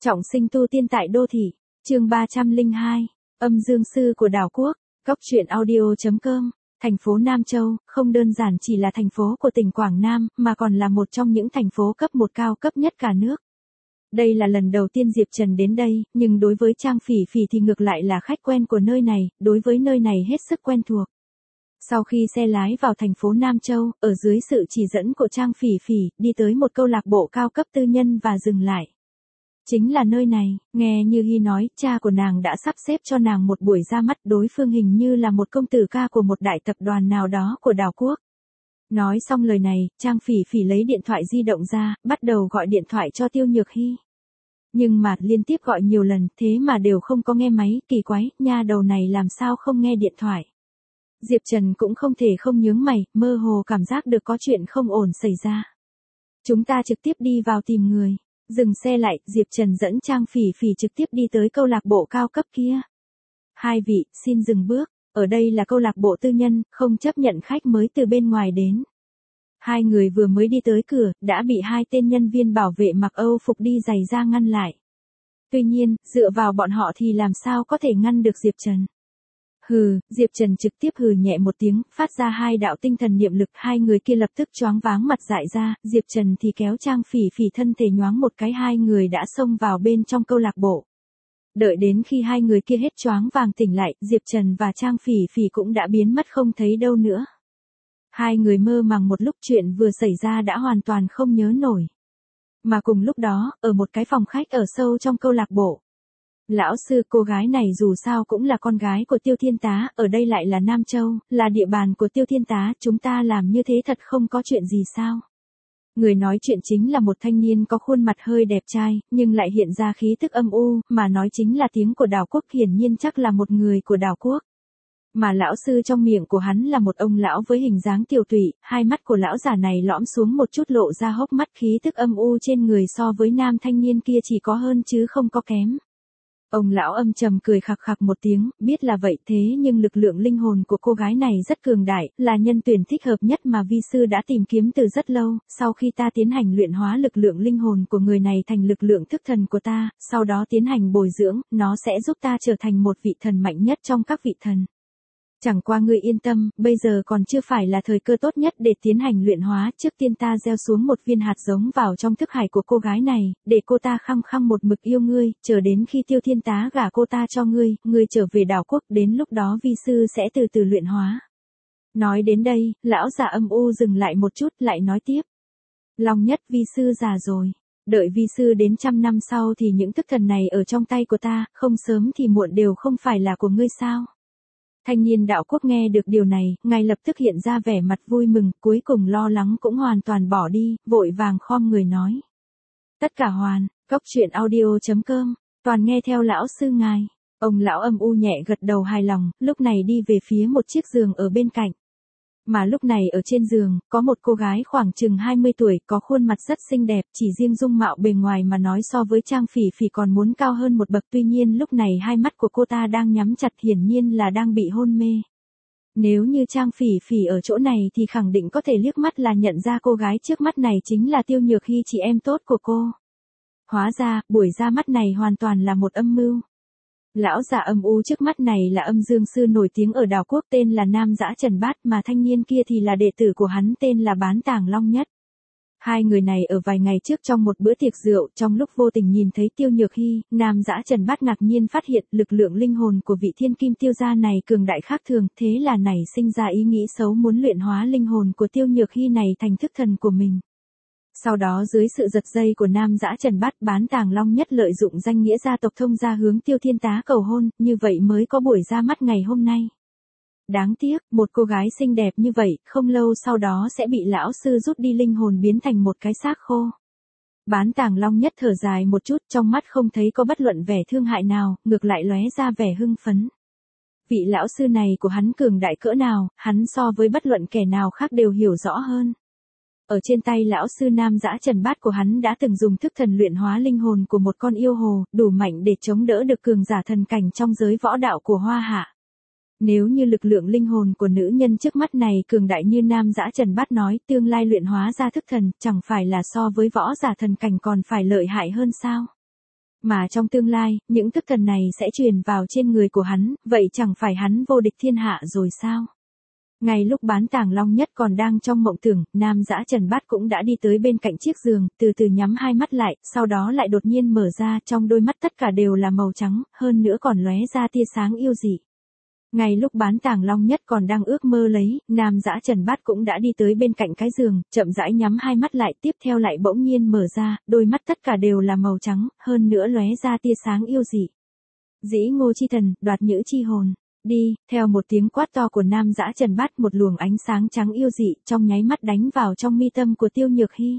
Trọng sinh tu tiên tại đô thị, chương 302, âm dương sư của đảo quốc, góc truyện audio.com, thành phố Nam Châu, không đơn giản chỉ là thành phố của tỉnh Quảng Nam, mà còn là một trong những thành phố cấp 1 cao cấp nhất cả nước. Đây là lần đầu tiên Diệp Trần đến đây, nhưng đối với Trang Phỉ Phỉ thì ngược lại là khách quen của nơi này, đối với nơi này hết sức quen thuộc. Sau khi xe lái vào thành phố Nam Châu, ở dưới sự chỉ dẫn của Trang Phỉ Phỉ, đi tới một câu lạc bộ cao cấp tư nhân và dừng lại. Chính là nơi này, nghe như Hy nói, cha của nàng đã sắp xếp cho nàng một buổi ra mắt, đối phương hình như là một công tử ca của một đại tập đoàn nào đó của đảo quốc. Nói xong lời này, Trang Phỉ Phỉ lấy điện thoại di động ra, bắt đầu gọi điện thoại cho Tiêu Nhược Hy. Nhưng mà liên tiếp gọi nhiều lần, thế mà đều không có nghe máy, kỳ quái, nha đầu này làm sao không nghe điện thoại. Diệp Trần cũng không thể không nhướng mày, mơ hồ cảm giác được có chuyện không ổn xảy ra. Chúng ta trực tiếp đi vào tìm người. Dừng xe lại, Diệp Trần dẫn Trang Phỉ Phỉ trực tiếp đi tới câu lạc bộ cao cấp kia. Hai vị, xin dừng bước, ở đây là câu lạc bộ tư nhân, không chấp nhận khách mới từ bên ngoài đến. Hai người vừa mới đi tới cửa, đã bị hai tên nhân viên bảo vệ mặc Âu phục đi giày ra ngăn lại. Tuy nhiên, dựa vào bọn họ thì làm sao có thể ngăn được Diệp Trần. Hừ, Diệp Trần trực tiếp hừ nhẹ một tiếng, phát ra hai đạo tinh thần niệm lực, hai người kia lập tức choáng váng mặt dại ra, Diệp Trần thì kéo Trang Phỉ Phỉ thân thể nhoáng một cái, hai người đã xông vào bên trong câu lạc bộ. Đợi đến khi hai người kia hết choáng vàng tỉnh lại, Diệp Trần và Trang Phỉ Phỉ cũng đã biến mất không thấy đâu nữa. Hai người mơ màng một lúc, chuyện vừa xảy ra đã hoàn toàn không nhớ nổi. Mà cùng lúc đó, ở một cái phòng khách ở sâu trong câu lạc bộ. Lão sư, cô gái này dù sao cũng là con gái của Tiêu Thiên Tá, ở đây lại là Nam Châu, là địa bàn của Tiêu Thiên Tá, chúng ta làm như thế thật không có chuyện gì sao? Người nói chuyện chính là một thanh niên có khuôn mặt hơi đẹp trai, nhưng lại hiện ra khí tức âm u, mà nói chính là tiếng của đảo quốc, hiển nhiên chắc là một người của đảo quốc. Mà lão sư trong miệng của hắn là một ông lão với hình dáng tiều tụy, hai mắt của lão già này lõm xuống một chút, lộ ra hốc mắt, khí tức âm u trên người so với nam thanh niên kia chỉ có hơn chứ không có kém. Ông lão âm trầm cười khặc khặc một tiếng, biết là vậy thế nhưng lực lượng linh hồn của cô gái này rất cường đại, là nhân tuyển thích hợp nhất mà vi sư đã tìm kiếm từ rất lâu, sau khi ta tiến hành luyện hóa lực lượng linh hồn của người này thành lực lượng thức thần của ta, sau đó tiến hành bồi dưỡng, nó sẽ giúp ta trở thành một vị thần mạnh nhất trong các vị thần. Chẳng qua ngươi yên tâm, bây giờ còn chưa phải là thời cơ tốt nhất để tiến hành luyện hóa, trước tiên ta gieo xuống một viên hạt giống vào trong thức hải của cô gái này, để cô ta khăng khăng một mực yêu ngươi, chờ đến khi Tiêu Thiên Tá gả cô ta cho ngươi, ngươi trở về đảo quốc, đến lúc đó vi sư sẽ từ từ luyện hóa. Nói đến đây, lão già âm u dừng lại một chút, lại nói tiếp. Long nhất, vi sư già rồi. Đợi vi sư đến 100 năm sau thì những thức thần này ở trong tay của ta, không sớm thì muộn đều không phải là của ngươi sao? Thanh niên đạo quốc nghe được điều này, ngay lập tức hiện ra vẻ mặt vui mừng, cuối cùng lo lắng cũng hoàn toàn bỏ đi, vội vàng khom người nói. Tất cả hoàn, góc truyện audio.com, toàn nghe theo lão sư ngài. Ông lão âm u nhẹ gật đầu hài lòng, lúc này đi về phía một chiếc giường ở bên cạnh. Mà lúc này ở trên giường, có một cô gái khoảng chừng 20 tuổi, có khuôn mặt rất xinh đẹp, chỉ riêng dung mạo bề ngoài mà nói so với Trang Phỉ Phỉ còn muốn cao hơn một bậc, tuy nhiên lúc này hai mắt của cô ta đang nhắm chặt, hiển nhiên là đang bị hôn mê. Nếu như Trang Phỉ Phỉ ở chỗ này thì khẳng định có thể liếc mắt là nhận ra cô gái trước mắt này chính là Tiêu Nhược Hy, chị em tốt của cô. Hóa ra, buổi ra mắt này hoàn toàn là một âm mưu. Lão già âm u trước mắt này là âm dương sư nổi tiếng ở đảo quốc, tên là Nam Dã Trần Bát, mà thanh niên kia thì là đệ tử của hắn, tên là Bán Tàng Long Nhất. Hai người này ở vài ngày trước trong một bữa tiệc rượu, trong lúc vô tình nhìn thấy Tiêu Nhược Hy, Nam Dã Trần Bát ngạc nhiên phát hiện lực lượng linh hồn của vị thiên kim tiêu gia này cường đại khác thường, thế là nảy sinh ra ý nghĩ xấu muốn luyện hóa linh hồn của Tiêu Nhược Hy này thành thức thần của mình. Sau đó dưới sự giật dây của Nam Dã Trần Bát, Bán Tàng Long Nhất lợi dụng danh nghĩa gia tộc thông gia hướng Tiêu Thiên Tá cầu hôn, như vậy mới có buổi ra mắt ngày hôm nay. Đáng tiếc, một cô gái xinh đẹp như vậy, không lâu sau đó sẽ bị lão sư rút đi linh hồn biến thành một cái xác khô. Bán Tàng Long Nhất thở dài một chút, trong mắt không thấy có bất luận vẻ thương hại nào, ngược lại lóe ra vẻ hưng phấn. Vị lão sư này của hắn cường đại cỡ nào, hắn so với bất luận kẻ nào khác đều hiểu rõ hơn. Ở trên tay lão sư Nam Dã Trần Bát của hắn đã từng dùng thức thần luyện hóa linh hồn của một con yêu hồ, đủ mạnh để chống đỡ được cường giả thần cảnh trong giới võ đạo của Hoa Hạ. Nếu như lực lượng linh hồn của nữ nhân trước mắt này cường đại như Nam Dã Trần Bát nói, tương lai luyện hóa ra thức thần, chẳng phải là so với võ giả thần cảnh còn phải lợi hại hơn sao? Mà trong tương lai, những thức thần này sẽ truyền vào trên người của hắn, vậy chẳng phải hắn vô địch thiên hạ rồi sao? Ngay lúc Bán Tàng Long Nhất còn đang trong mộng tưởng, Nam Dã Trần Bát cũng đã đi tới bên cạnh chiếc giường, từ từ nhắm hai mắt lại, sau đó lại đột nhiên mở ra, trong đôi mắt tất cả đều là màu trắng, hơn nữa còn lóe ra tia sáng yêu dị. Ngay lúc Bán Tàng Long Nhất còn đang ước mơ lấy, Nam Dã Trần Bát cũng đã đi tới bên cạnh cái giường, chậm rãi nhắm hai mắt lại, tiếp theo lại bỗng nhiên mở ra, đôi mắt tất cả đều là màu trắng, hơn nữa lóe ra tia sáng yêu dị. Dĩ Ngô chi thần, đoạt nhữ chi hồn. Đi, theo một tiếng quát to của Nam Dã Trần Bát, một luồng ánh sáng trắng yêu dị trong nháy mắt đánh vào trong mi tâm của Tiêu Nhược Hy.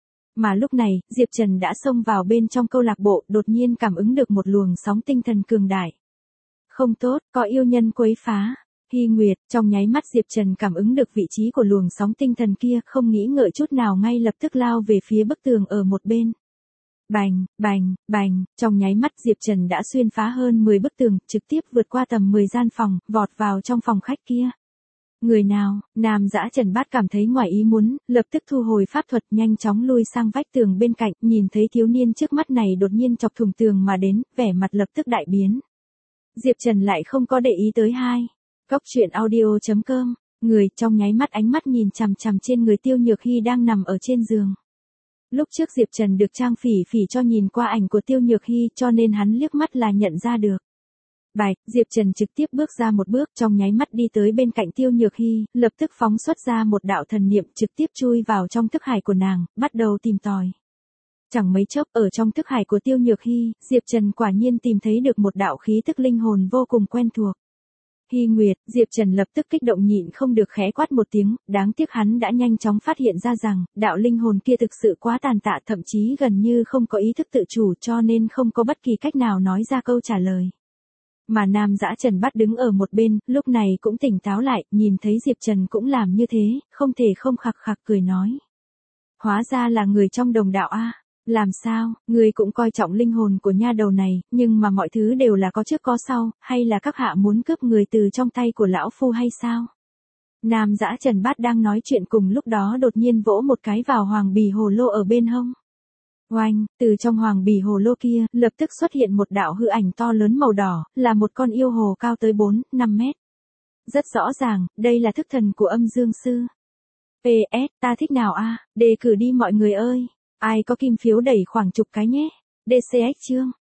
Mà lúc này, Diệp Trần đã xông vào bên trong câu lạc bộ, đột nhiên cảm ứng được một luồng sóng tinh thần cường đại. Không tốt, có yêu nhân quấy phá. Hy Nguyệt, trong nháy mắt Diệp Trần cảm ứng được vị trí của luồng sóng tinh thần kia, không nghĩ ngợi chút nào ngay lập tức lao về phía bức tường ở một bên. Bành, bành, bành, trong nháy mắt Diệp Trần đã xuyên phá hơn 10 bức tường, trực tiếp vượt qua tầm 10 gian phòng, vọt vào trong phòng khách kia. Người nào? Nam Dã Trần Bát cảm thấy ngoài ý muốn, lập tức thu hồi pháp thuật, nhanh chóng lui sang vách tường bên cạnh, nhìn thấy thiếu niên trước mắt này đột nhiên chọc thủng tường mà đến, vẻ mặt lập tức đại biến. Diệp Trần lại không có để ý tới hai. Cóc truyện audio.com, người trong nháy mắt ánh mắt nhìn chằm chằm trên người Tiêu Nhược Hy đang nằm ở trên giường. Lúc trước Diệp Trần được Trang Phỉ Phỉ cho nhìn qua ảnh của Tiêu Nhược Hy cho nên hắn liếc mắt là nhận ra được. Bạch, Diệp Trần trực tiếp bước ra một bước trong nháy mắt đi tới bên cạnh Tiêu Nhược Hy, lập tức phóng xuất ra một đạo thần niệm trực tiếp chui vào trong thức hải của nàng, bắt đầu tìm tòi. Chẳng mấy chốc ở trong thức hải của Tiêu Nhược Hy, Diệp Trần quả nhiên tìm thấy được một đạo khí tức linh hồn vô cùng quen thuộc. Hy Nguyệt, Diệp Trần lập tức kích động nhịn không được khẽ quát một tiếng, đáng tiếc hắn đã nhanh chóng phát hiện ra rằng, đạo linh hồn kia thực sự quá tàn tạ, thậm chí gần như không có ý thức tự chủ cho nên không có bất kỳ cách nào nói ra câu trả lời. Mà Nam Dã Trần Bát đứng ở một bên, lúc này cũng tỉnh táo lại, nhìn thấy Diệp Trần cũng làm như thế, không thể không khặc khặc cười nói. Hóa ra là người trong đồng đạo a. Làm sao, người cũng coi trọng linh hồn của nha đầu này, nhưng mà mọi thứ đều là có trước có sau, hay là các hạ muốn cướp người từ trong tay của lão phu hay sao? Nam Dã Trần Bát đang nói chuyện cùng lúc đó đột nhiên vỗ một cái vào hoàng bì hồ lô ở bên hông. Oanh, từ trong hoàng bì hồ lô kia, lập tức xuất hiện một đạo hư ảnh to lớn màu đỏ, là một con yêu hồ cao tới 4-5 mét. Rất rõ ràng, đây là thức thần của Âm Dương Sư. PS, ta thích nào a? Đề cử đi mọi người ơi. Ai có kim phiếu đẩy khoảng chục cái nhé. DCX chương.